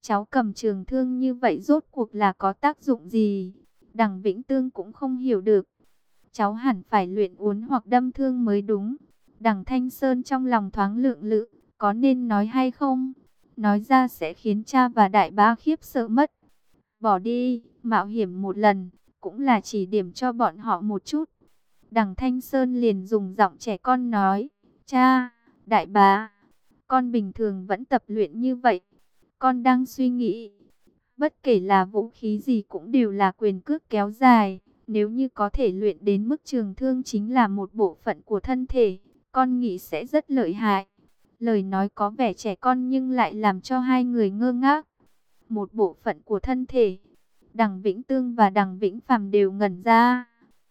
cháu cầm trường thương như vậy rốt cuộc là có tác dụng gì? Đằng Vĩnh Tương cũng không hiểu được. Cháu hẳn phải luyện uốn hoặc đâm thương mới đúng. Đằng Thanh Sơn trong lòng thoáng lượng lự, có nên nói hay không? Nói ra sẽ khiến cha và đại bá khiếp sợ mất. Bỏ đi, mạo hiểm một lần, cũng là chỉ điểm cho bọn họ một chút. Đằng Thanh Sơn liền dùng giọng trẻ con nói, cha, đại bá, con bình thường vẫn tập luyện như vậy. Con đang suy nghĩ, bất kể là vũ khí gì cũng đều là quyền cước kéo dài. Nếu như có thể luyện đến mức trường thương chính là một bộ phận của thân thể, con nghĩ sẽ rất lợi hại. Lời nói có vẻ trẻ con nhưng lại làm cho hai người ngơ ngác. Một bộ phận của thân thể. Đằng Vĩnh Tương và đằng Vĩnh Phàm đều ngẩn ra.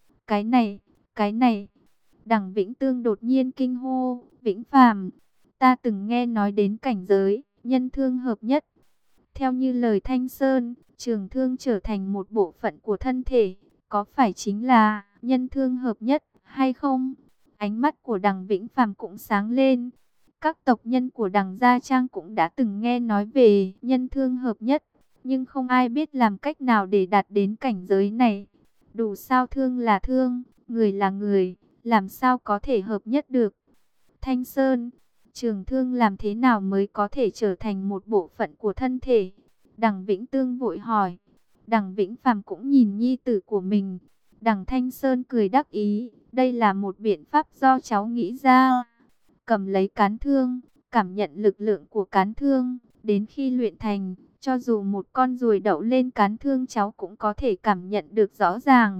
Cái này. Đằng Vĩnh Tương đột nhiên kinh hô, Vĩnh Phàm, ta từng nghe nói đến cảnh giới nhân thương hợp nhất. Theo như lời Thanh Sơn, trường thương trở thành một bộ phận của thân thể, có phải chính là nhân thương hợp nhất hay không? Ánh mắt của đằng Vĩnh Phàm cũng sáng lên. Các tộc nhân của đằng Gia Trang cũng đã từng nghe nói về nhân thương hợp nhất, nhưng không ai biết làm cách nào để đạt đến cảnh giới này. Đủ sao thương là thương, người là người, làm sao có thể hợp nhất được? Thanh Sơn, trường thương làm thế nào mới có thể trở thành một bộ phận của thân thể? Đằng Vĩnh Tương vội hỏi. Đằng Vĩnh Phàm cũng nhìn nhi tử của mình. Đằng Thanh Sơn cười đắc ý, đây là một biện pháp do cháu nghĩ ra. Cầm lấy cán thương, cảm nhận lực lượng của cán thương, đến khi luyện thành, cho dù một con ruồi đậu lên cán thương cháu cũng có thể cảm nhận được rõ ràng.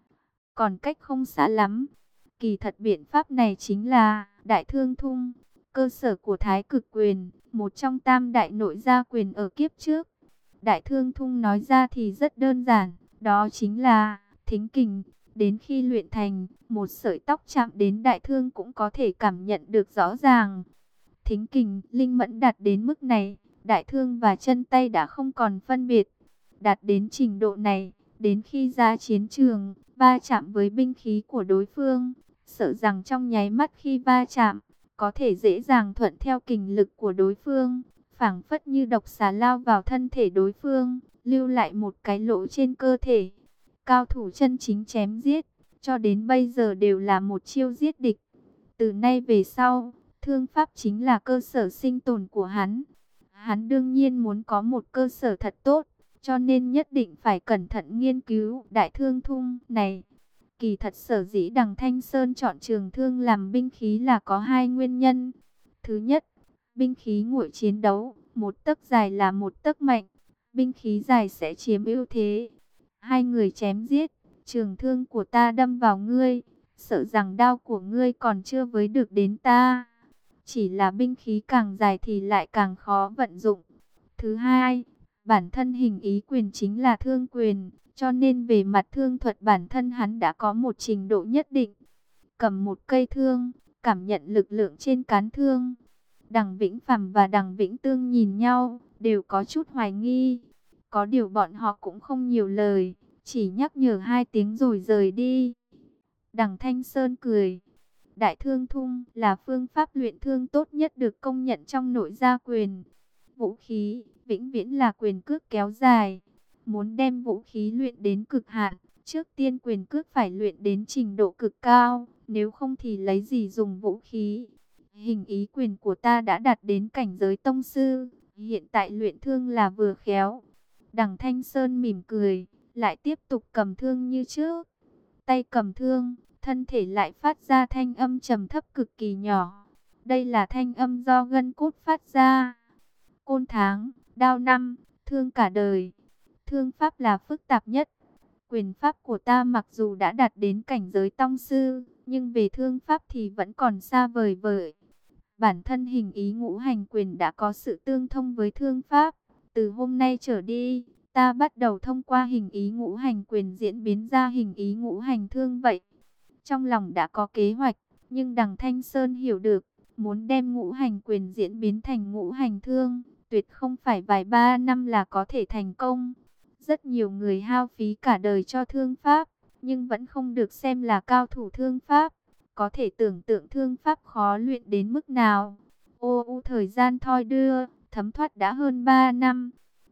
Còn cách không xa lắm. Kỳ thật biện pháp này chính là Đại Thương Thung, cơ sở của Thái Cực Quyền, một trong tam đại nội gia quyền ở kiếp trước. Đại Thương Thung nói ra thì rất đơn giản, đó chính là thính kình. Đến khi luyện thành, một sợi tóc chạm đến đại thương cũng có thể cảm nhận được rõ ràng. Thính kình, linh mẫn đạt đến mức này, đại thương và chân tay đã không còn phân biệt. Đạt đến trình độ này, đến khi ra chiến trường, va chạm với binh khí của đối phương, sợ rằng trong nháy mắt khi va chạm, có thể dễ dàng thuận theo kình lực của đối phương, phảng phất như độc xà lao vào thân thể đối phương, lưu lại một cái lỗ trên cơ thể. Cao thủ chân chính chém giết, cho đến bây giờ đều là một chiêu giết địch. Từ nay về sau, thương pháp chính là cơ sở sinh tồn của hắn. Hắn đương nhiên muốn có một cơ sở thật tốt, cho nên nhất định phải cẩn thận nghiên cứu Đại Thương Thung này. Kỳ thật sở dĩ đằng Thanh Sơn chọn trường thương làm binh khí là có hai nguyên nhân. Thứ nhất, binh khí nguội chiến đấu, một tấc dài là một tấc mạnh. Binh khí dài sẽ chiếm ưu thế. Hai người chém giết, trường thương của ta đâm vào ngươi, sợ rằng đao của ngươi còn chưa với được đến ta. Chỉ là binh khí càng dài thì lại càng khó vận dụng. Thứ hai, bản thân hình ý quyền chính là thương quyền, cho nên về mặt thương thuật bản thân hắn đã có một trình độ nhất định. Cầm một cây thương, cảm nhận lực lượng trên cán thương. Đằng Vĩnh Phàm và đằng Vĩnh Tương nhìn nhau, đều có chút hoài nghi. Có điều bọn họ cũng không nhiều lời, chỉ nhắc nhở hai tiếng rồi rời đi. Đằng Thanh Sơn cười. Đại Thương Thung là phương pháp luyện thương tốt nhất được công nhận trong nội gia quyền. Vũ khí, vĩnh viễn là quyền cước kéo dài. Muốn đem vũ khí luyện đến cực hạn, trước tiên quyền cước phải luyện đến trình độ cực cao, nếu không thì lấy gì dùng vũ khí. Hình ý quyền của ta đã đạt đến cảnh giới tông sư, hiện tại luyện thương là vừa khéo. Đằng Thanh Sơn mỉm cười, lại tiếp tục cầm thương như trước. Tay cầm thương, thân thể lại phát ra thanh âm trầm thấp cực kỳ nhỏ. Đây là thanh âm do gân cốt phát ra. Côn tháng, đao năm, thương cả đời. Thương pháp là phức tạp nhất. Quyền pháp của ta mặc dù đã đạt đến cảnh giới tông sư, nhưng về thương pháp thì vẫn còn xa vời vời. Bản thân hình ý ngũ hành quyền đã có sự tương thông với thương pháp. Từ hôm nay trở đi, ta bắt đầu thông qua hình ý ngũ hành quyền diễn biến ra hình ý ngũ hành thương vậy. Trong lòng đã có kế hoạch, nhưng đằng Thanh Sơn hiểu được, muốn đem ngũ hành quyền diễn biến thành ngũ hành thương, tuyệt không phải vài ba năm là có thể thành công. Rất nhiều người hao phí cả đời cho thương pháp, nhưng vẫn không được xem là cao thủ thương pháp. Có thể tưởng tượng thương pháp khó luyện đến mức nào. Thời gian thoi đưa, thấm thoát đã hơn 3 năm.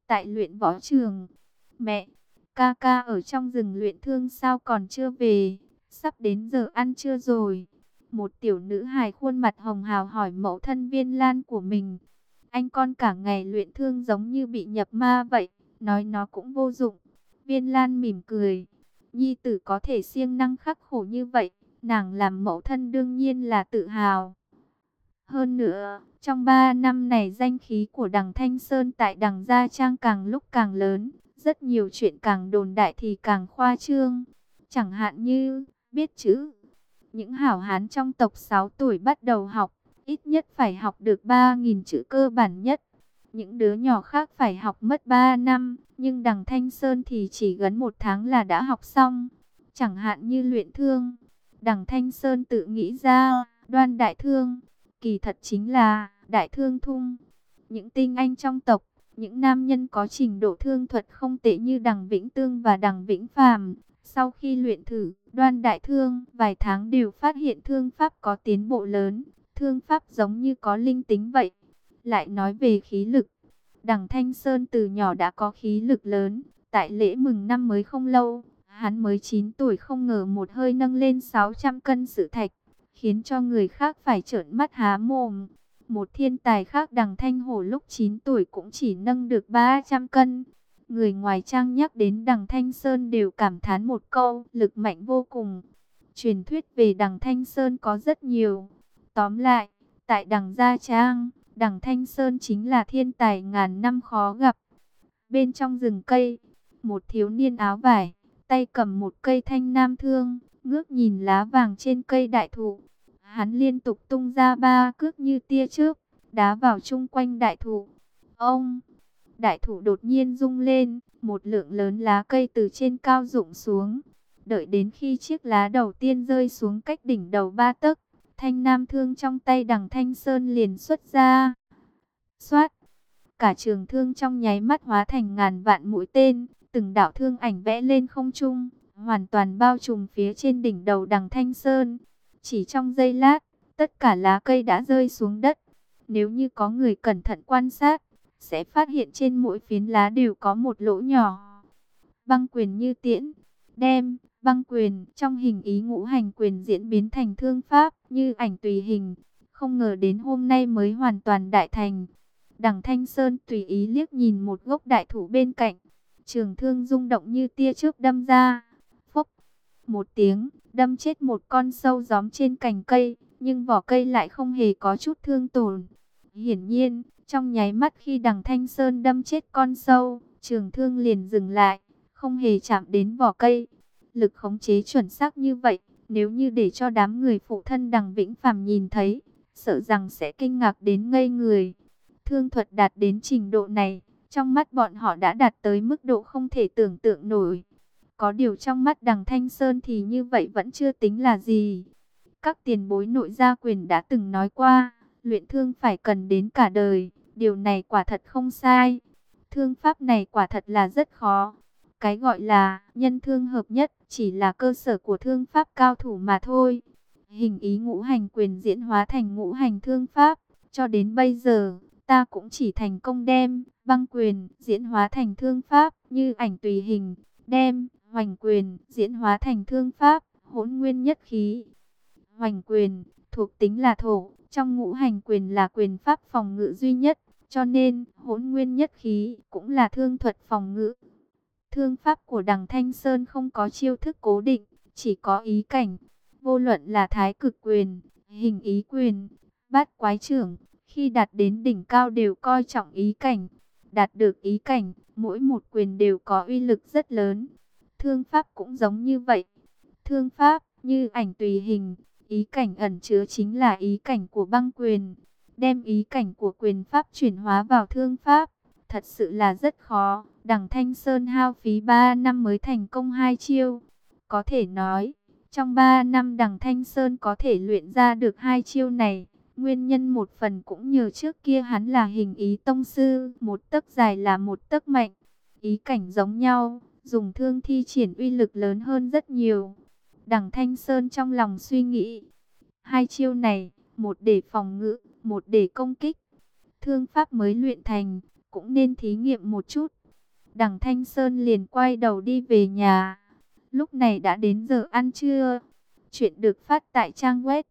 tại luyện võ trường. Mẹ, ca ca ở trong rừng luyện thương sao còn chưa về? Sắp đến giờ ăn trưa rồi. Một tiểu nữ hài khuôn mặt hồng hào hỏi mẫu thân Viên Lan của mình. Anh con cả ngày luyện thương giống như bị nhập ma vậy, nói nó cũng vô dụng. Viên Lan mỉm cười. Nhi tử có thể siêng năng khắc khổ như vậy, nàng làm mẫu thân đương nhiên là tự hào. Hơn nữa, trong 3 năm này danh khí của đằng Thanh Sơn tại đằng Gia Trang càng lúc càng lớn, rất nhiều chuyện càng đồn đại thì càng khoa trương. Chẳng hạn như, biết chữ. Những hảo hán trong tộc 6 tuổi bắt đầu học, ít nhất phải học được 3.000 chữ cơ bản nhất. Những đứa nhỏ khác phải học mất 3 năm, nhưng đằng Thanh Sơn thì chỉ gần 1 tháng là đã học xong. Chẳng hạn như luyện thương, đằng Thanh Sơn tự nghĩ ra, Đoan Đại Thương, kỳ thật chính là Đại Thương Thung. Những tinh anh trong tộc, những nam nhân có trình độ thương thuật không tệ như đằng Vĩnh Tương và đằng Vĩnh Phàm, sau khi luyện thử Đoan Đại Thương, vài tháng đều phát hiện thương pháp có tiến bộ lớn, thương pháp giống như có linh tính vậy. Lại nói về khí lực, đằng Thanh Sơn từ nhỏ đã có khí lực lớn, tại lễ mừng năm mới không lâu, hắn mới 9 tuổi không ngờ một hơi nâng lên 600 cân sự thạch, khiến cho người khác phải trợn mắt há mồm. Một thiên tài khác đằng Thanh Hổ lúc 9 tuổi cũng chỉ nâng được 300 cân. Người ngoài trang nhắc đến đằng Thanh Sơn đều cảm thán một câu, lực mạnh vô cùng. Truyền thuyết về đằng Thanh Sơn có rất nhiều. Tóm lại, tại đằng Gia Trang, đằng Thanh Sơn chính là thiên tài ngàn năm khó gặp. Bên trong rừng cây, một thiếu niên áo vải, tay cầm một cây thanh nam thương, ngước nhìn lá vàng trên cây đại thụ. Hắn liên tục tung ra 3 cước như tia chớp, đá vào chung quanh đại thụ. Ông, đại thụ đột nhiên rung lên, một lượng lớn lá cây từ trên cao rụng xuống. Đợi đến khi chiếc lá đầu tiên rơi xuống cách đỉnh đầu 3 tấc, thanh nam thương trong tay đằng Thanh Sơn liền xuất ra. Xoát, cả trường thương trong nháy mắt hóa thành ngàn vạn mũi tên, từng đạo thương ảnh vẽ lên không trung, hoàn toàn bao trùm phía trên đỉnh đầu đằng Thanh Sơn. Chỉ trong giây lát, tất cả lá cây đã rơi xuống đất. Nếu như có người cẩn thận quan sát, sẽ phát hiện trên mỗi phiến lá đều có một lỗ nhỏ. Băng quyền như tiễn, đem, băng quyền trong hình ý ngũ hành quyền diễn biến thành thương pháp như ảnh tùy hình. Không ngờ đến hôm nay mới hoàn toàn đại thành. Đằng Thanh Sơn tùy ý liếc nhìn một gốc đại thụ bên cạnh. Trường thương rung động như tia chớp đâm ra. Phốc, một tiếng, đâm chết một con sâu gióm trên cành cây. Nhưng vỏ cây lại không hề có chút thương tổn. Hiển nhiên, trong nháy mắt khi đằng Thanh Sơn đâm chết con sâu, trường thương liền dừng lại, không hề chạm đến vỏ cây. Lực khống chế chuẩn xác như vậy, nếu như để cho đám người phụ thân đằng Vĩnh Phàm nhìn thấy, sợ rằng sẽ kinh ngạc đến ngây người. Thương thuật đạt đến trình độ này, trong mắt bọn họ đã đạt tới mức độ không thể tưởng tượng nổi. Có điều trong mắt đằng Thanh Sơn thì như vậy vẫn chưa tính là gì. Các tiền bối nội gia quyền đã từng nói qua, luyện thương phải cần đến cả đời, điều này quả thật không sai. Thương pháp này quả thật là rất khó. Cái gọi là nhân thương hợp nhất chỉ là cơ sở của thương pháp cao thủ mà thôi. Hình ý ngũ hành quyền diễn hóa thành ngũ hành thương pháp, cho đến bây giờ, ta cũng chỉ thành công đem băng quyền diễn hóa thành thương pháp như ảnh tùy hình, đem hoành quyền diễn hóa thành thương pháp hỗn nguyên nhất khí. Hoành quyền thuộc tính là thổ, trong ngũ hành quyền là quyền pháp phòng ngự duy nhất, cho nên hỗn nguyên nhất khí cũng là thương thuật phòng ngự. Thương pháp của đằng Thanh Sơn không có chiêu thức cố định, chỉ có ý cảnh. Vô luận là thái cực quyền, hình ý quyền, bát quái trưởng, khi đạt đến đỉnh cao đều coi trọng ý cảnh. Đạt được ý cảnh, mỗi một quyền đều có uy lực rất lớn. Thương pháp cũng giống như vậy. Thương pháp như ảnh tùy hình, ý cảnh ẩn chứa chính là ý cảnh của băng quyền. Đem ý cảnh của quyền pháp chuyển hóa vào thương pháp, thật sự là rất khó. Đằng Thanh Sơn hao phí 3 năm mới thành công 2 chiêu. Có thể nói, trong 3 năm đằng Thanh Sơn có thể luyện ra được 2 chiêu này. Nguyên nhân một phần cũng nhờ trước kia hắn là hình ý tông sư, một tấc dài là một tấc mạnh. Ý cảnh giống nhau, dùng thương thi triển uy lực lớn hơn rất nhiều. Đằng Thanh Sơn trong lòng suy nghĩ, 2 chiêu này, một để phòng ngự, một để công kích. Thương pháp mới luyện thành, cũng nên thí nghiệm một chút. Đằng Thanh Sơn liền quay đầu đi về nhà. Lúc này đã đến giờ ăn trưa. Chuyện được phát tại trang web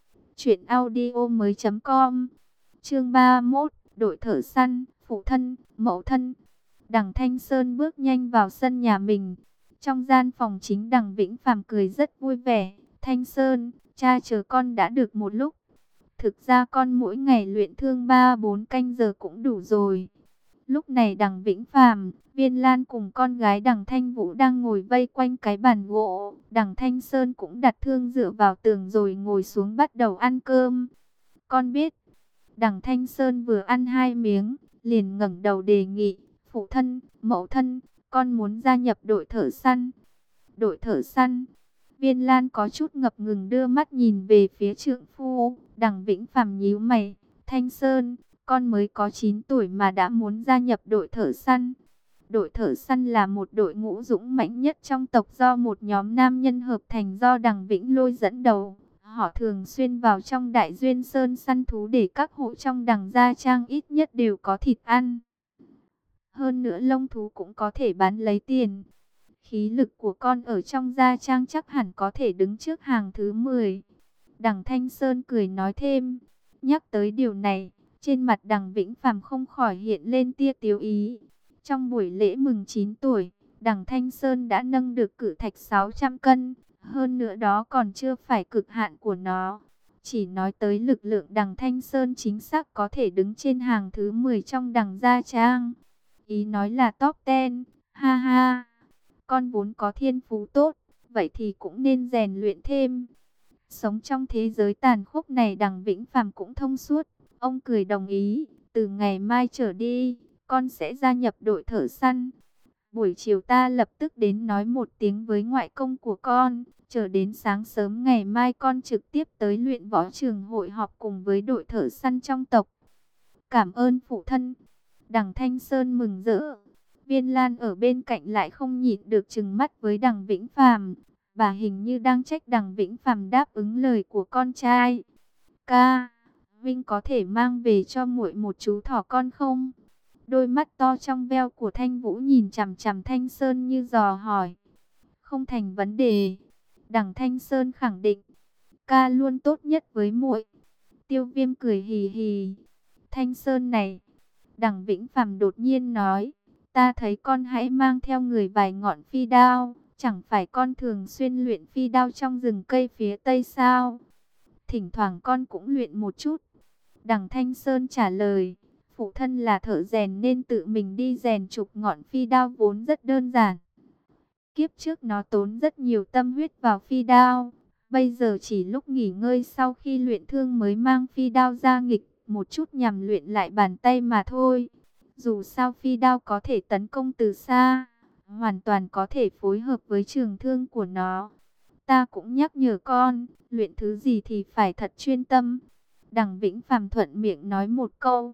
truyệnaudiomoi.com. Chương 31, đội thợ săn, phụ thân, mẫu thân. Đằng Thanh Sơn bước nhanh vào sân nhà mình. Trong gian phòng chính, Đằng Vĩnh Phàm cười rất vui vẻ. Thanh Sơn, cha chờ con đã được một lúc. Thực ra con mỗi ngày luyện thương 3-4 canh giờ cũng đủ rồi. Lúc này Đằng Vĩnh Phàm, Viên Lan cùng con gái Đằng Thanh Vũ đang ngồi vây quanh cái bàn gỗ. Đằng Thanh Sơn cũng đặt thương dựa vào tường rồi ngồi xuống bắt đầu ăn cơm. Con biết. Đằng Thanh Sơn vừa ăn 2 miếng, liền ngẩng đầu đề nghị, phụ thân, mẫu thân, con muốn gia nhập đội thợ săn. Đội thợ săn. Viên Lan có chút ngập ngừng đưa mắt nhìn về phía trượng phu. Đằng Vĩnh Phàm nhíu mày, Thanh Sơn, con mới có 9 tuổi mà đã muốn gia nhập đội thợ săn. Đội thợ săn là một đội ngũ dũng mãnh nhất trong tộc do một nhóm nam nhân hợp thành do Đằng Vĩnh Lôi dẫn đầu. Họ thường xuyên vào trong Đại Duyên Sơn săn thú để các hộ trong Đằng Gia Trang ít nhất đều có thịt ăn. Hơn nữa lông thú cũng có thể bán lấy tiền. Khí lực của con ở trong Gia Trang chắc hẳn có thể đứng trước hàng thứ 10. Đằng Thanh Sơn cười nói thêm. Nhắc tới điều này, trên mặt Đằng Vĩnh Phàm không khỏi hiện lên tia tiếu ý. Trong buổi lễ mừng 9 tuổi, Đằng Thanh Sơn đã nâng được cự thạch 600 cân. Hơn nữa đó còn chưa phải cực hạn của nó. Chỉ nói tới lực lượng, Đằng Thanh Sơn chính xác có thể đứng trên hàng thứ 10 trong Đằng Gia Trang. Ý nói là top 10, ha ha. Con vốn có thiên phú tốt, vậy thì cũng nên rèn luyện thêm. Sống trong thế giới tàn khốc này, Đằng Vĩnh Phàm cũng thông suốt. Ông cười đồng ý, từ ngày mai trở đi, con sẽ gia nhập đội thợ săn. Buổi chiều ta lập tức đến nói một tiếng với ngoại công của con. Chờ đến sáng sớm ngày mai con trực tiếp tới luyện võ trường hội họp cùng với đội thợ săn trong tộc. Cảm ơn phụ thân. Đằng Thanh Sơn mừng rỡ. Viên Lan ở bên cạnh lại không nhịn được trừng mắt với Đằng Vĩnh Phàm. Bà hình như đang trách Đằng Vĩnh Phàm đáp ứng lời của con trai. Ca, Vinh có thể mang về cho muội một chú thỏ con không? Đôi mắt to trong veo của Thanh Vũ nhìn chằm chằm Thanh Sơn như dò hỏi. Không thành vấn đề. Đằng Thanh Sơn khẳng định. Ca luôn tốt nhất với muội. Tiêu Viêm cười hì hì. Thanh Sơn này. Đằng Vĩnh Phàm đột nhiên nói. Ta thấy con hãy mang theo người vài ngọn phi đao. Chẳng phải con thường xuyên luyện phi đao trong rừng cây phía tây sao? Thỉnh thoảng con cũng luyện một chút. Đằng Thanh Sơn trả lời. Phụ thân là thợ rèn nên tự mình đi rèn chục ngọn phi đao vốn rất đơn giản. Kiếp trước nó tốn rất nhiều tâm huyết vào phi đao. Bây giờ chỉ lúc nghỉ ngơi sau khi luyện thương mới mang phi đao ra nghịch một chút nhằm luyện lại bàn tay mà thôi. Dù sao phi đao có thể tấn công từ xa, hoàn toàn có thể phối hợp với trường thương của nó. Ta cũng nhắc nhở con, luyện thứ gì thì phải thật chuyên tâm. Đằng Vĩnh Phàm thuận miệng nói một câu.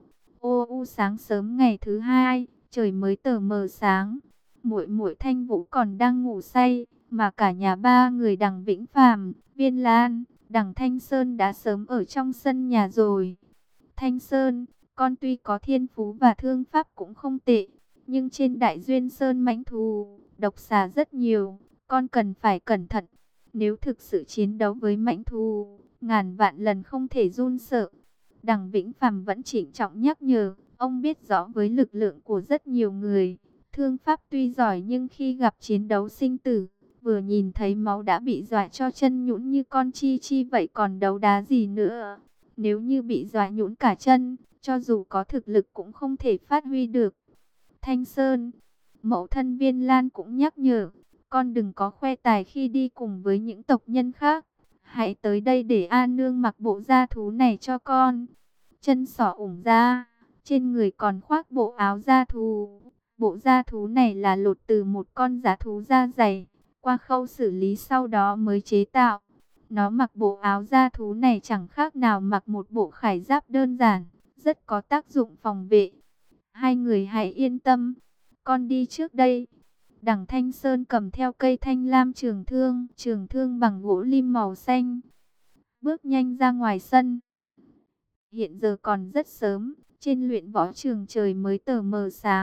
Sáng sớm ngày thứ 2, trời mới tờ mờ sáng. Muội muội Thanh Vũ còn đang ngủ say, mà cả nhà ba người Đằng Vĩnh Phàm, Viên Lan, Đằng Thanh Sơn đã sớm ở trong sân nhà rồi. Thanh Sơn, con tuy có thiên phú và thương pháp cũng không tệ, nhưng trên Đại Duyên Sơn mãnh thú, độc xà rất nhiều, con cần phải cẩn thận. Nếu thực sự chiến đấu với mãnh thú, ngàn vạn lần không thể run sợ. Đằng Vĩnh Phàm vẫn trịnh trọng nhắc nhở, ông biết rõ với lực lượng của rất nhiều người, thương pháp tuy giỏi nhưng khi gặp chiến đấu sinh tử, vừa nhìn thấy máu đã bị dọa cho chân nhũn như con chi chi vậy còn đấu đá gì nữa. Nếu như bị dọa nhũn cả chân, cho dù có thực lực cũng không thể phát huy được. Thanh Sơn, mẫu thân Viên Lan cũng nhắc nhở, con đừng có khoe tài khi đi cùng với những tộc nhân khác. Hãy tới đây để A Nương mặc bộ da thú này cho con. Chân sỏ ủng ra, trên người còn khoác bộ áo da thú. Bộ da thú này là lột từ một con dã thú da dày, qua khâu xử lý sau đó mới chế tạo. Nó mặc bộ áo da thú này chẳng khác nào mặc một bộ khải giáp đơn giản, rất có tác dụng phòng vệ. Hai người hãy yên tâm, con đi trước đây. Đằng Thanh Sơn cầm theo cây thanh lam trường thương bằng gỗ lim màu xanh, bước nhanh ra ngoài sân. Hiện giờ còn rất sớm, trên luyện võ trường trời mới tờ mờ sáng,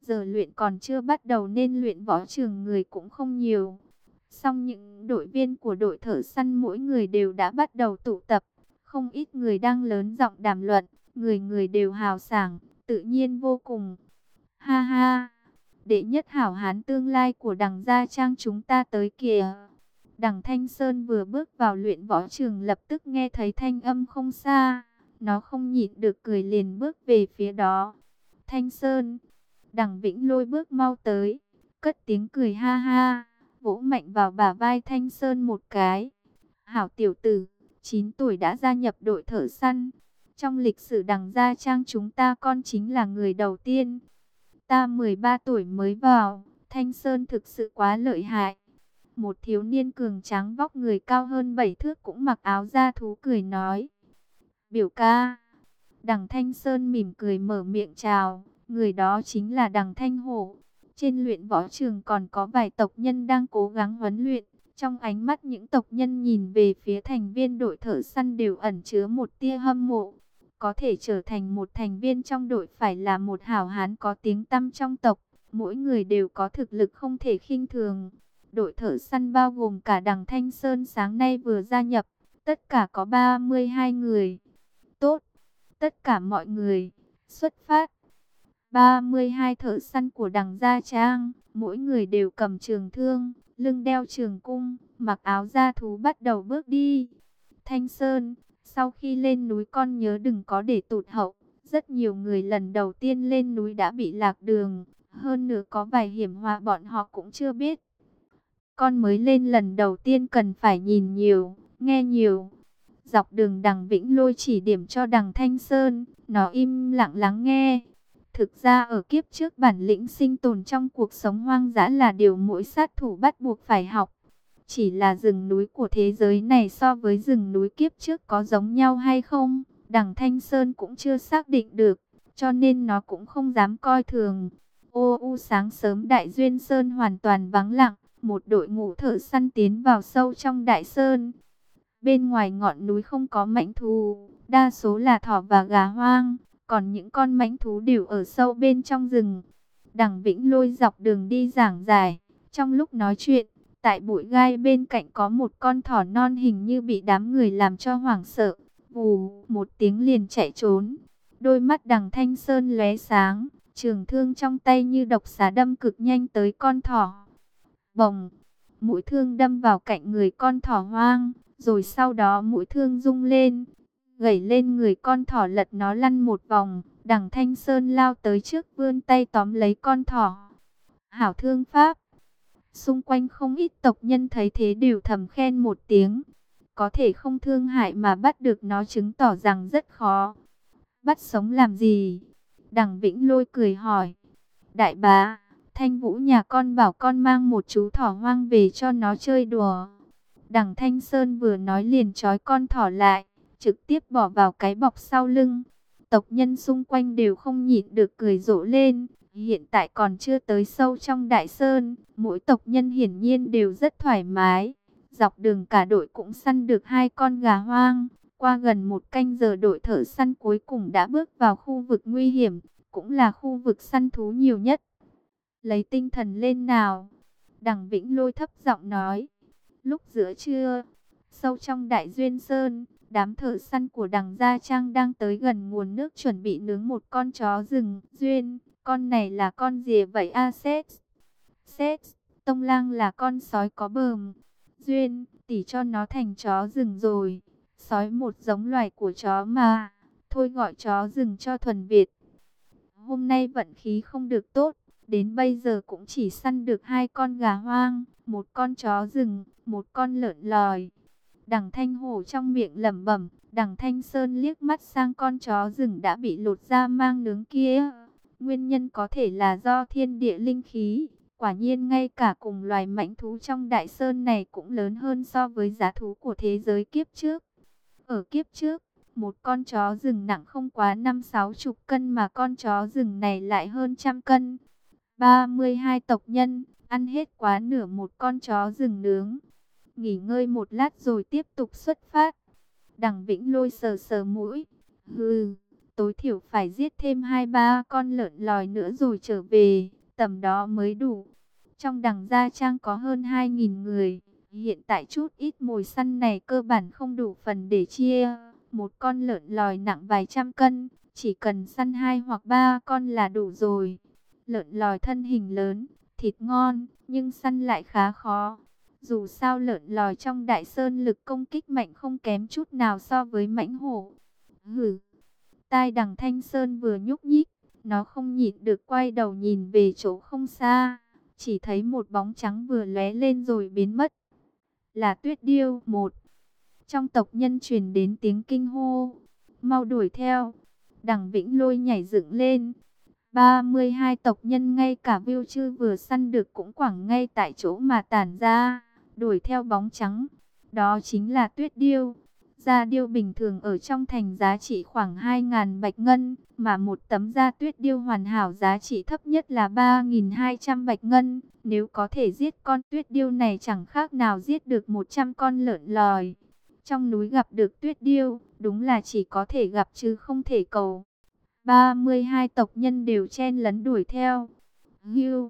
Giờ luyện còn chưa bắt đầu nên luyện võ trường người cũng không nhiều. Song những đội viên của đội thợ săn mỗi người đều đã bắt đầu tụ tập. Không ít người đang lớn giọng đàm luận, người người đều hào sảng, tự nhiên vô cùng. Ha ha, đệ nhất hảo hán tương lai của Đằng Gia Trang chúng ta tới kìa. Đằng Thanh Sơn vừa bước vào luyện võ trường lập tức nghe thấy thanh âm không xa. Nó không nhịn được cười liền bước về phía đó. Thanh Sơn, Đằng Vĩnh Lôi bước mau tới, cất tiếng cười ha ha, vỗ mạnh vào bả vai Thanh Sơn một cái. Hảo tiểu tử, 9 tuổi đã gia nhập đội thợ săn. Trong lịch sử Đằng Gia Trang chúng ta con chính là người đầu tiên. Ta 13 tuổi mới vào, Thanh Sơn thực sự quá lợi hại. Một thiếu niên cường tráng vóc người cao hơn 7 thước cũng mặc áo da thú cười nói. Biểu ca. Đằng Thanh Sơn mỉm cười mở miệng chào. Người đó chính là Đằng Thanh Hổ. Trên luyện võ trường còn có vài tộc nhân đang cố gắng huấn luyện. Trong ánh mắt những tộc nhân nhìn về phía thành viên đội thợ săn đều ẩn chứa một tia hâm mộ. Có thể trở thành một thành viên trong đội phải là một hảo hán có tiếng tăm trong tộc. Mỗi người đều có thực lực không thể khinh thường. Đội thợ săn bao gồm cả Đằng Thanh Sơn sáng nay vừa gia nhập. Tất cả có 32 người. Tốt, tất cả mọi người, xuất phát. 32 thợ săn của Đằng Gia Trang, mỗi người đều cầm trường thương, lưng đeo trường cung, mặc áo da thú bắt đầu bước đi. Thanh Sơn, sau khi lên núi con nhớ đừng có để tụt hậu. Rất nhiều người lần đầu tiên lên núi đã bị lạc đường, hơn nữa có vài hiểm họa bọn họ cũng chưa biết. Con mới lên lần đầu tiên cần phải nhìn nhiều, nghe nhiều. Dọc đường Đằng Vĩnh Lôi chỉ điểm cho Đằng Thanh Sơn, nó im lặng lắng nghe. Thực ra ở kiếp trước bản lĩnh sinh tồn trong cuộc sống hoang dã là điều mỗi sát thủ bắt buộc phải học. Chỉ là rừng núi của thế giới này so với rừng núi kiếp trước có giống nhau hay không, Đằng Thanh Sơn cũng chưa xác định được, cho nên nó cũng không dám coi thường. Sáng sớm Đại Duyên Sơn hoàn toàn vắng lặng, một đội ngũ thợ săn tiến vào sâu trong Đại Sơn. Bên ngoài ngọn núi không có mãnh thú, đa số là thỏ và gà hoang, còn những con mãnh thú đều ở sâu bên trong rừng. Đằng Vĩnh Lôi dọc đường đi giảng giải, trong lúc nói chuyện, tại bụi gai bên cạnh có một con thỏ non hình như bị đám người làm cho hoảng sợ, vù một tiếng liền chạy trốn. Đôi mắt Đằng Thanh Sơn lóe sáng, trường thương trong tay như độc xà đâm cực nhanh tới con thỏ. Bồng, mũi thương đâm vào cạnh người con thỏ hoang, rồi sau đó mũi thương rung lên, gẩy lên người con thỏ lật nó lăn một vòng. Đằng Thanh Sơn lao tới trước vươn tay tóm lấy con thỏ. Hảo thương pháp. Xung quanh không ít tộc nhân thấy thế đều thầm khen một tiếng. Có thể không thương hại mà bắt được nó chứng tỏ rằng rất khó. Bắt sống làm gì? Đằng Vĩnh Lôi cười hỏi. Đại bá, Thanh Vũ nhà con bảo con mang một chú thỏ hoang về cho nó chơi đùa. Đằng Thanh Sơn vừa nói liền trói con thỏ lại, trực tiếp bỏ vào cái bọc sau lưng. Tộc nhân xung quanh đều không nhịn được cười rộ lên. Hiện tại còn chưa tới sâu trong Đại Sơn, mỗi tộc nhân hiển nhiên đều rất thoải mái. Dọc đường cả đội cũng săn được 2 con gà hoang. Qua gần 1 canh giờ đội thợ săn cuối cùng đã bước vào khu vực nguy hiểm, cũng là khu vực săn thú nhiều nhất. Lấy tinh thần lên nào. Đằng Vĩnh Lôi thấp giọng nói. Lúc giữa trưa, sâu trong Đại Duyên Sơn, đám thợ săn của Đằng Gia Trang đang tới gần nguồn nước chuẩn bị nướng một con chó rừng. Duyên, con này là con gì vậy a? Sét, Tông Lang là con sói có bờm. Duyên, tỉ cho nó thành chó rừng rồi. Sói một giống loài của chó mà, thôi gọi chó rừng cho thuần Việt. Hôm nay vận khí không được tốt, đến bây giờ cũng chỉ săn được 2 con gà hoang, 1 con chó rừng, 1 con lợn lòi. Đằng Thanh Hổ trong miệng lẩm bẩm. Đằng Thanh Sơn liếc mắt sang con chó rừng đã bị lột da mang nướng kia. Nguyên nhân có thể là do thiên địa linh khí. Quả nhiên ngay cả cùng loài mãnh thú trong Đại Sơn này cũng lớn hơn so với giá thú của thế giới kiếp trước. Ở kiếp trước, một con chó rừng nặng không quá 50-60 cân mà con chó rừng này lại hơn 100 cân. 32 tộc nhân, ăn hết quá nửa một con chó rừng nướng. Nghỉ ngơi một lát rồi tiếp tục xuất phát. Đằng Vĩnh Lôi sờ sờ mũi. Hừ, tối thiểu phải giết thêm 2-3 con lợn lòi nữa rồi trở về, tầm đó mới đủ. Trong Đằng Gia Trang có hơn 2.000 người, hiện tại chút ít mồi săn này cơ bản không đủ phần để chia. Một con lợn lòi nặng vài trăm cân, chỉ cần săn 2 hoặc 3 con là đủ rồi. Lợn lòi thân hình lớn, thịt ngon, nhưng săn lại khá khó. Dù sao lợn lòi trong Đại Sơn lực công kích mạnh không kém chút nào so với mãnh hổ. Hừ, tai Đằng Thanh Sơn vừa nhúc nhích, nó không nhịn được quay đầu nhìn về chỗ không xa. Chỉ thấy một bóng trắng vừa lóe lên rồi biến mất. Là Tuyết Điêu. Một trong tộc nhân truyền đến tiếng kinh hô. Mau đuổi theo. Đằng Vĩnh Lôi nhảy dựng lên. 32 tộc nhân ngay cả Viu Chư vừa săn được cũng quẳng ngay tại chỗ mà tản ra. Đuổi theo bóng trắng. Đó chính là Tuyết Điêu. Da điêu bình thường ở trong thành giá trị khoảng 2.000 bạch ngân, mà một tấm da tuyết điêu hoàn hảo giá trị thấp nhất là 3.200 bạch ngân. Nếu có thể giết con tuyết điêu này chẳng khác nào giết được 100 con lợn lòi. Trong núi gặp được tuyết điêu, đúng là chỉ có thể gặp chứ không thể cầu. 32 tộc nhân đều chen lấn đuổi theo. Hưu,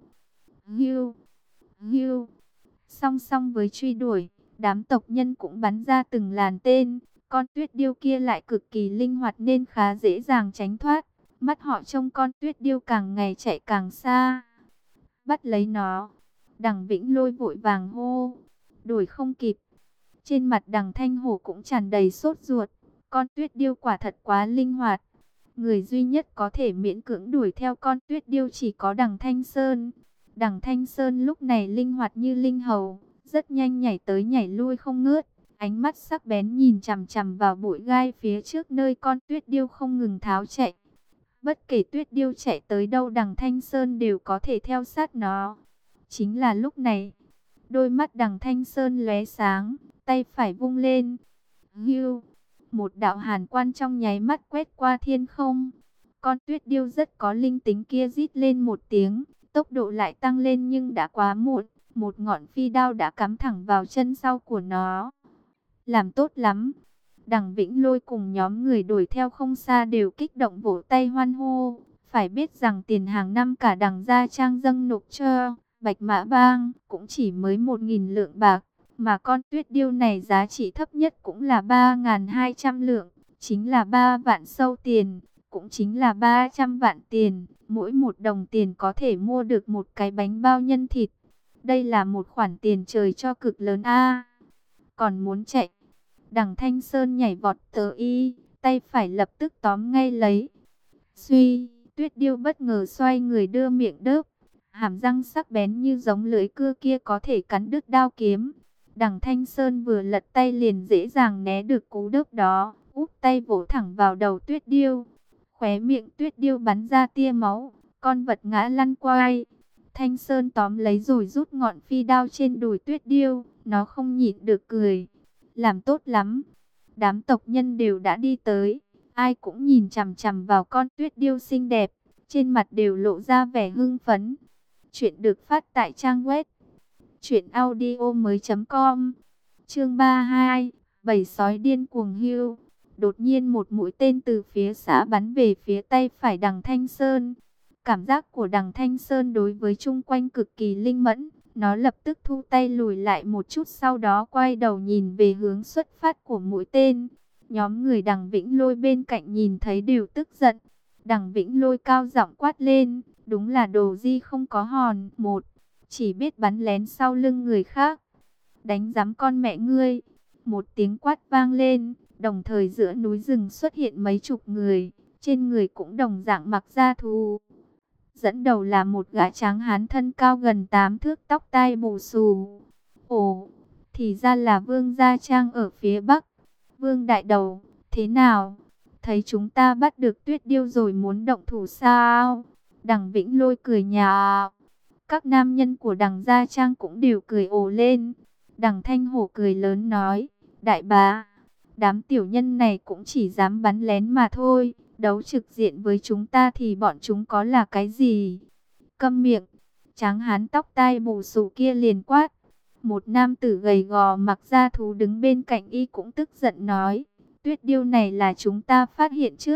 hưu, hưu. Song song với truy đuổi, đám tộc nhân cũng bắn ra từng làn tên. Con tuyết điêu kia lại cực kỳ linh hoạt nên khá dễ dàng tránh thoát. Mắt họ trông con tuyết điêu càng ngày chạy càng xa. Bắt lấy nó. Đằng Vĩnh Lôi vội vàng hô. Đuổi không kịp. Trên mặt Đằng Thanh Hổ cũng tràn đầy sốt ruột. Con tuyết điêu quả thật quá linh hoạt. Người duy nhất có thể miễn cưỡng đuổi theo con tuyết điêu chỉ có Đằng Thanh Sơn. Đằng Thanh Sơn lúc này linh hoạt như linh hầu, rất nhanh nhảy tới nhảy lui không ngớt. Ánh mắt sắc bén nhìn chằm chằm vào bụi gai phía trước nơi con tuyết điêu không ngừng tháo chạy. Bất kể tuyết điêu chạy tới đâu Đằng Thanh Sơn đều có thể theo sát nó. Chính là lúc này, đôi mắt Đằng Thanh Sơn lóe sáng, tay phải vung lên. Hưu, một đạo hàn quang trong nháy mắt quét qua thiên không. Con tuyết điêu rất có linh tính kia rít lên một tiếng, tốc độ lại tăng lên nhưng đã quá muộn. Một ngọn phi đao đã cắm thẳng vào chân sau của nó. Làm tốt lắm. Đằng Vĩnh Lôi cùng nhóm người đuổi theo không xa đều kích động vỗ tay hoan hô. Phải biết rằng tiền hàng năm cả Đằng Gia Trang dâng nộp cho Bạch Mã Bang cũng chỉ mới 1.000 lượng bạc. Mà con tuyết điêu này giá trị thấp nhất cũng là 3.200 lượng. Chính là 3 vạn sâu tiền. Cũng chính là 300 vạn tiền. Mỗi một đồng tiền có thể mua được một cái bánh bao nhân thịt. Đây là một khoản tiền trời cho cực lớn a. Còn muốn chạy. Đằng Thanh Sơn nhảy vọt tới, tay phải lập tức tóm ngay lấy. Suy, tuyết điêu bất ngờ xoay người đưa miệng đớp. Hàm răng sắc bén như giống lưỡi cưa kia có thể cắn đứt đao kiếm. Đằng Thanh Sơn vừa lật tay liền dễ dàng né được cú đớp đó. Úp tay vỗ thẳng vào đầu tuyết điêu. Khóe miệng tuyết điêu bắn ra tia máu. Con vật ngã lăn quay. Thanh Sơn tóm lấy rồi rút ngọn phi đao trên đùi tuyết điêu. Nó không nhịn được cười. Làm tốt lắm. Đám tộc nhân đều đã đi tới. Ai cũng nhìn chằm chằm vào con tuyết điêu xinh đẹp. Trên mặt đều lộ ra vẻ hưng phấn. Chuyện được phát tại trang web truyệnaudiomoi.com. Chương 32, bầy sói điên cuồng hưu. Đột nhiên một mũi tên từ phía xã bắn về phía tay phải Đằng Thanh Sơn. Cảm giác của Đằng Thanh Sơn đối với chung quanh cực kỳ linh mẫn. Nó lập tức thu tay lùi lại một chút, sau đó quay đầu nhìn về hướng xuất phát của mũi tên. Nhóm người Đằng Vĩnh Lôi bên cạnh nhìn thấy đều tức giận. Đằng Vĩnh Lôi cao giọng quát lên, đúng là đồ di không có hòn. Một, chỉ biết bắn lén sau lưng người khác. Đánh giám con mẹ ngươi. Một tiếng quát vang lên, đồng thời giữa núi rừng xuất hiện mấy chục người. Trên người cũng đồng dạng mặc da thú. Dẫn đầu là một gã tráng hán thân cao gần 8 thước, tóc tai bù xù. Ồ, thì ra là Vương Gia Trang ở phía Bắc. Vương đại đầu, thế nào? Thấy chúng ta bắt được tuyết điêu rồi muốn động thủ sao? Đằng Vĩnh Lôi cười nhạo. Các nam nhân của Đằng Gia Trang cũng đều cười ồ lên. Đằng Thanh Hổ cười lớn nói, đại bá, đám tiểu nhân này cũng chỉ dám bắn lén mà thôi. Đấu trực diện với chúng ta thì bọn chúng có là cái gì? Câm miệng. Tráng hán tóc tai bù xù kia liền quát. Một nam tử gầy gò mặc da thú đứng bên cạnh y cũng tức giận nói, tuyết điêu này là chúng ta phát hiện trước.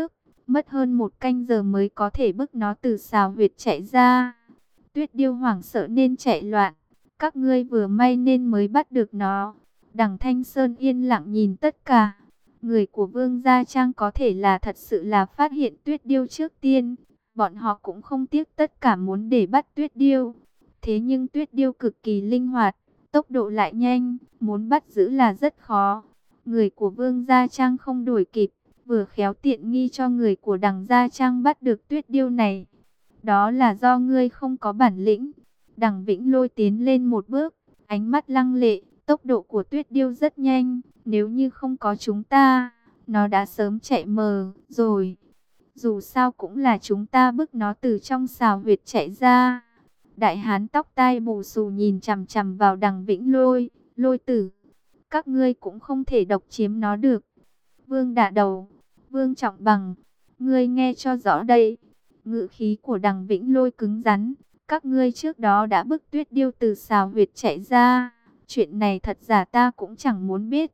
mất hơn 1 canh giờ mới có thể bức nó từ xào huyệt chạy ra. Tuyết Điêu hoảng sợ nên chạy loạn, các ngươi vừa may nên mới bắt được nó. Đằng Thanh Sơn yên lặng nhìn tất cả. Người của Vương Gia Trang có thể là thật sự là phát hiện Tuyết Điêu trước tiên. Bọn họ cũng không tiếc tất cả muốn để bắt Tuyết Điêu. Thế nhưng Tuyết Điêu cực kỳ linh hoạt, tốc độ lại nhanh, muốn bắt giữ là rất khó. Người của Vương Gia Trang không đuổi kịp, vừa khéo tiện nghi cho người của Đằng Gia Trang bắt được Tuyết Điêu này. Đó là do ngươi không có bản lĩnh. Đằng Vĩnh Lôi tiến lên một bước, ánh mắt lăng lệ, tốc độ của Tuyết Điêu rất nhanh. Nếu như không có chúng ta, nó đã sớm chạy mờ rồi. Dù sao cũng là chúng ta bức nó từ trong xào huyệt chạy ra. Đại hán tóc tai bù xù nhìn chằm chằm vào Đằng Vĩnh Lôi. Lôi tử, các ngươi cũng không thể độc chiếm nó được. Vương Đả Đầu, Vương Trọng Bằng, ngươi nghe cho rõ đây. Ngữ khí của Đằng Vĩnh Lôi cứng rắn. Các ngươi trước đó đã bức Tuyết Điêu từ xào huyệt chạy ra. Chuyện này thật giả ta cũng chẳng muốn biết.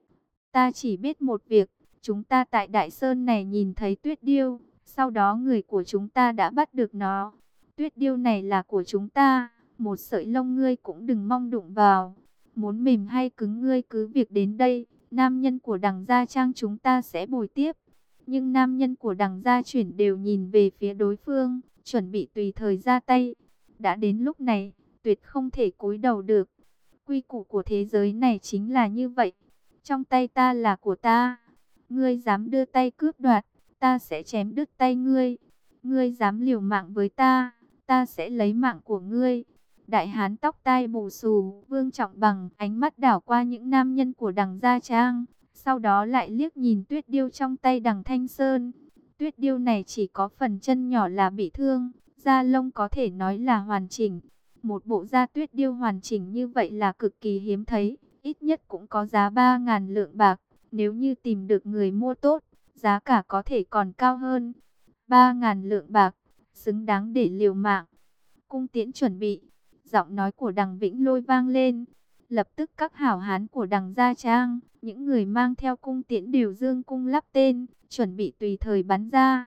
Ta chỉ biết một việc. Chúng ta tại Đại Sơn này nhìn thấy Tuyết Điêu. Sau đó người của chúng ta đã bắt được nó. Tuyết Điêu này là của chúng ta. Một sợi lông ngươi cũng đừng mong đụng vào. Muốn mềm hay cứng ngươi cứ việc đến đây. Nam nhân của Đằng Gia Trang chúng ta sẽ bồi tiếp. Nhưng nam nhân của Đằng Gia Chuyển đều nhìn về phía đối phương, chuẩn bị tùy thời ra tay. Đã đến lúc này, tuyệt không thể cúi đầu được. Quy củ của thế giới này chính là như vậy. Trong tay ta là của ta. Ngươi dám đưa tay cướp đoạt, ta sẽ chém đứt tay ngươi. Ngươi dám liều mạng với ta, ta sẽ lấy mạng của ngươi. Đại hán tóc tai bù xù, Vương Trọng Bằng, ánh mắt đảo qua những nam nhân của Đằng Gia Trang. Sau đó lại liếc nhìn Tuyết Điêu trong tay Đằng Thanh Sơn. Tuyết Điêu này chỉ có phần chân nhỏ là bị thương, da lông có thể nói là hoàn chỉnh. Một bộ da Tuyết Điêu hoàn chỉnh như vậy là cực kỳ hiếm thấy, ít nhất cũng có giá 3.000 lượng bạc. Nếu như tìm được người mua tốt, giá cả có thể còn cao hơn. 3.000 lượng bạc, xứng đáng để liều mạng. Cung tiễn chuẩn bị, giọng nói của Đằng Vĩnh Lôi vang lên. Lập tức các hảo hán của Đằng Gia Trang, những người mang theo cung tiễn đều dương cung lắp tên, chuẩn bị tùy thời bắn ra.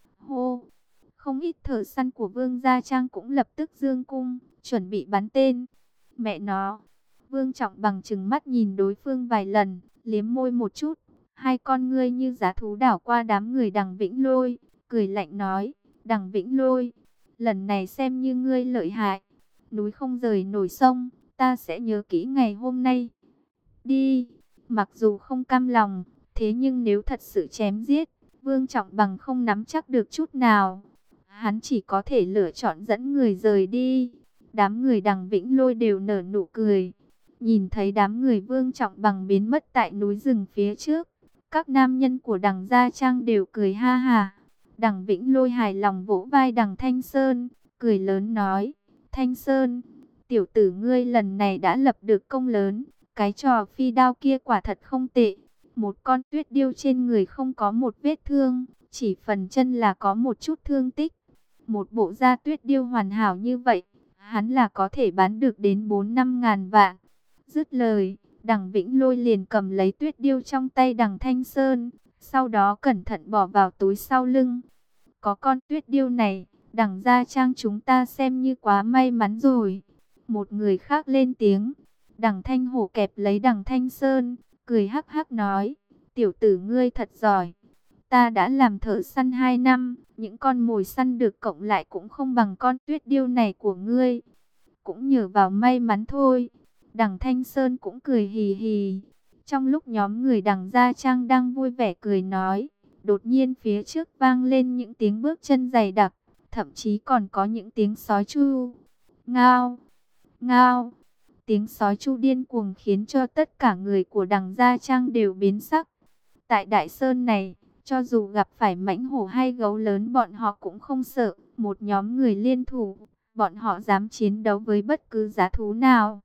Hô! Không ít thợ săn của Vương Gia Trang cũng lập tức dương cung, chuẩn bị bắn tên. Mẹ nó! Vương Trọng Bằng trừng mắt nhìn đối phương vài lần, liếm môi một chút. Hai con ngươi như giá thú đảo qua đám người Đằng Vĩnh Lôi, cười lạnh nói. Đằng Vĩnh Lôi, lần này xem như ngươi lợi hại. Núi không rời nổi sông, ta sẽ nhớ kỹ ngày hôm nay. Đi! Mặc dù không cam lòng, thế nhưng nếu thật sự chém giết, Vương Trọng Bằng không nắm chắc được chút nào. Hắn chỉ có thể lựa chọn dẫn người rời đi. Đám người Đằng Vĩnh Lôi đều nở nụ cười. Nhìn thấy đám người Vương Trọng Bằng biến mất tại núi rừng phía trước, các nam nhân của Đằng Gia Trang đều cười ha ha. Đằng Vĩnh Lôi hài lòng vỗ vai Đằng Thanh Sơn, cười lớn nói: Thanh Sơn, tiểu tử ngươi lần này đã lập được công lớn. Cái trò phi đao kia quả thật không tệ. Một con Tuyết Điêu trên người không có một vết thương, chỉ phần chân là có một chút thương tích. Một bộ da Tuyết Điêu hoàn hảo như vậy, hắn là có thể bán được đến 4-5 ngàn vạn. Dứt lời, Đằng Vĩnh Lôi liền cầm lấy Tuyết Điêu trong tay Đằng Thanh Sơn, sau đó cẩn thận bỏ vào túi sau lưng. Có con Tuyết Điêu này, Đằng Gia Trang chúng ta xem như quá may mắn rồi. Một người khác lên tiếng. Đằng Thanh Hổ kẹp lấy Đằng Thanh Sơn, cười hắc hắc nói: tiểu tử ngươi thật giỏi. Ta đã làm thợ săn 2 năm, những con mồi săn được cộng lại cũng không bằng con Tuyết Điêu này của ngươi. Cũng nhờ vào may mắn thôi. Đằng Thanh Sơn cũng cười hì hì. Trong lúc nhóm người Đằng Gia Trang đang vui vẻ cười nói, đột nhiên phía trước vang lên những tiếng bước chân dày đặc, thậm chí còn có những tiếng sói chu. Ngao! Ngao! Tiếng sói chu điên cuồng khiến cho tất cả người của Đằng Gia Trang đều biến sắc. Tại Đại Sơn này, cho dù gặp phải mãnh hổ hay gấu lớn bọn họ cũng không sợ. Một nhóm người liên thủ, bọn họ dám chiến đấu với bất cứ giá thú nào.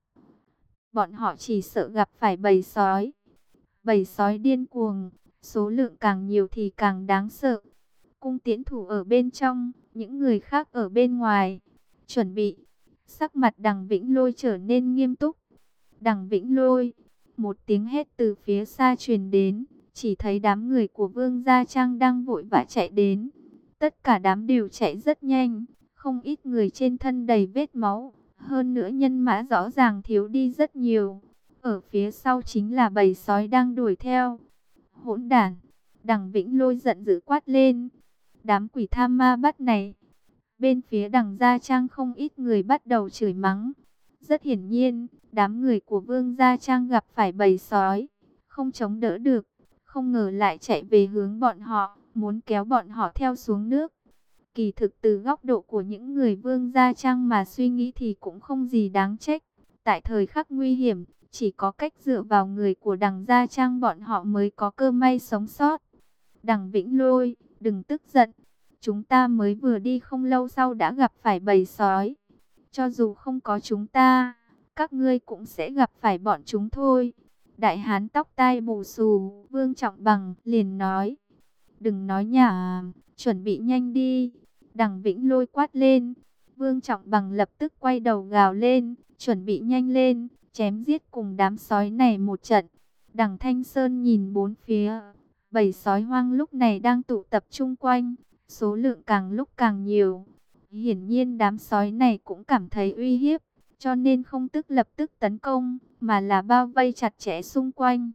Bọn họ chỉ sợ gặp phải bầy sói. Bầy sói điên cuồng, số lượng càng nhiều thì càng đáng sợ. Cung tiễn thủ ở bên trong, những người khác ở bên ngoài. Chuẩn bị. Sắc mặt Đằng Vĩnh Lôi trở nên nghiêm túc. Đằng Vĩnh Lôi, một tiếng hét từ phía xa truyền đến. chỉ thấy đám người của Vương Gia Trang đang vội vã chạy đến. Tất cả đám đều chạy rất nhanh, không ít người trên thân đầy vết máu, hơn nữa nhân mã rõ ràng thiếu đi rất nhiều. Ở phía sau chính là bầy sói đang đuổi theo. Hỗn đản! Đằng Vĩnh Lôi giận dữ quát lên. Đám quỷ tham ma bắt này! Bên phía Đằng Gia Trang không ít người bắt đầu chửi mắng. Rất hiển nhiên, đám người của Vương Gia Trang gặp phải bầy sói, không chống đỡ được, không ngờ lại chạy về hướng bọn họ, muốn kéo bọn họ theo xuống nước. Kỳ thực từ góc độ của những người Vương Gia Trang mà suy nghĩ thì cũng không gì đáng trách. Tại thời khắc nguy hiểm, chỉ có cách dựa vào người của Đằng Gia Trang bọn họ mới có cơ may sống sót. Đằng Vĩnh Lôi, đừng tức giận. Chúng ta mới vừa đi không lâu sau đã gặp phải bầy sói. Cho dù không có chúng ta, các ngươi cũng sẽ gặp phải bọn chúng thôi. Đại hán tóc tai bù xù, Vương Trọng Bằng liền nói. Đừng nói nhảm, chuẩn bị nhanh đi. Đằng Vĩnh Lôi quát lên. Vương Trọng Bằng lập tức quay đầu gào lên, chuẩn bị nhanh lên, chém giết cùng đám sói này một trận. Đằng Thanh Sơn nhìn bốn phía, bầy sói hoang lúc này đang tụ tập chung quanh, số lượng càng lúc càng nhiều. Hiển nhiên đám sói này cũng cảm thấy uy hiếp, cho nên không lập tức tấn công, mà là bao vây chặt chẽ xung quanh.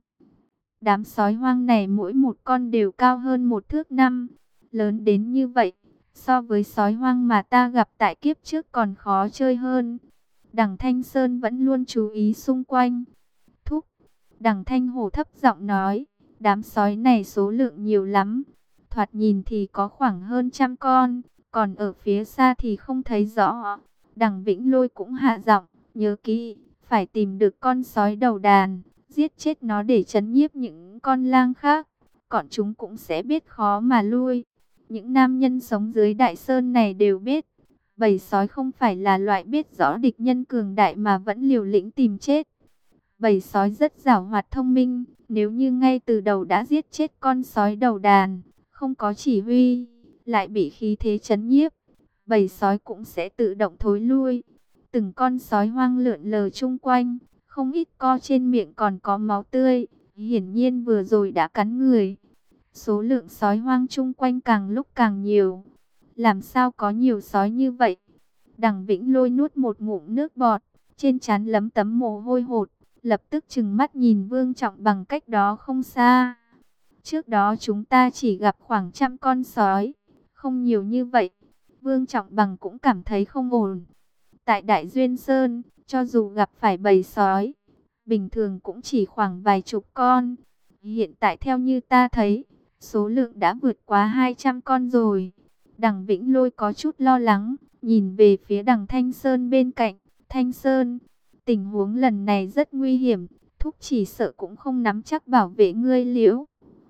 Đám sói hoang này mỗi một con đều cao hơn 1 thước 5, lớn đến như vậy. So với sói hoang mà ta gặp tại kiếp trước còn khó chơi hơn. Đằng Thanh Sơn vẫn luôn chú ý xung quanh. Thúc, Đằng Thanh Hổ thấp giọng nói, đám sói này số lượng nhiều lắm. Thoạt nhìn thì có khoảng hơn 100 con, còn ở phía xa thì không thấy rõ. Đằng Vĩnh Lôi cũng hạ giọng, nhớ kỹ, phải tìm được con sói đầu đàn, giết chết nó để trấn nhiếp những con lang khác, còn chúng cũng sẽ biết khó mà lui. Những nam nhân sống dưới đại sơn này đều biết, bầy sói không phải là loại biết rõ địch nhân cường đại mà vẫn liều lĩnh tìm chết. Bầy sói rất giàu hoạt thông minh, nếu như ngay từ đầu đã giết chết con sói đầu đàn, không có chỉ huy, lại bị khí thế trấn nhiếp, bầy sói cũng sẽ tự động thối lui. Từng con sói hoang lượn lờ chung quanh, không ít co trên miệng còn có máu tươi, hiển nhiên vừa rồi đã cắn người. Số lượng sói hoang chung quanh càng lúc càng nhiều. Làm sao có nhiều sói như vậy? Đằng Vĩnh Lôi nuốt một ngụm nước bọt, trên trán lấm tấm mồ hôi hột, lập tức trừng mắt nhìn Vương Trọng Bằng cách đó không xa. Trước đó chúng ta chỉ gặp khoảng 100 con sói, không nhiều như vậy. Vương Trọng Bằng cũng cảm thấy không ổn. Tại Đại Duyên Sơn, cho dù gặp phải bầy sói, bình thường cũng chỉ khoảng vài chục con. Hiện tại theo như ta thấy, số lượng đã vượt quá 200 con rồi. Đằng Vĩnh Lôi có chút lo lắng, nhìn về phía đằng Thanh Sơn bên cạnh. Thanh Sơn, tình huống lần này rất nguy hiểm, thúc chỉ sợ cũng không nắm chắc bảo vệ ngươi Liễu.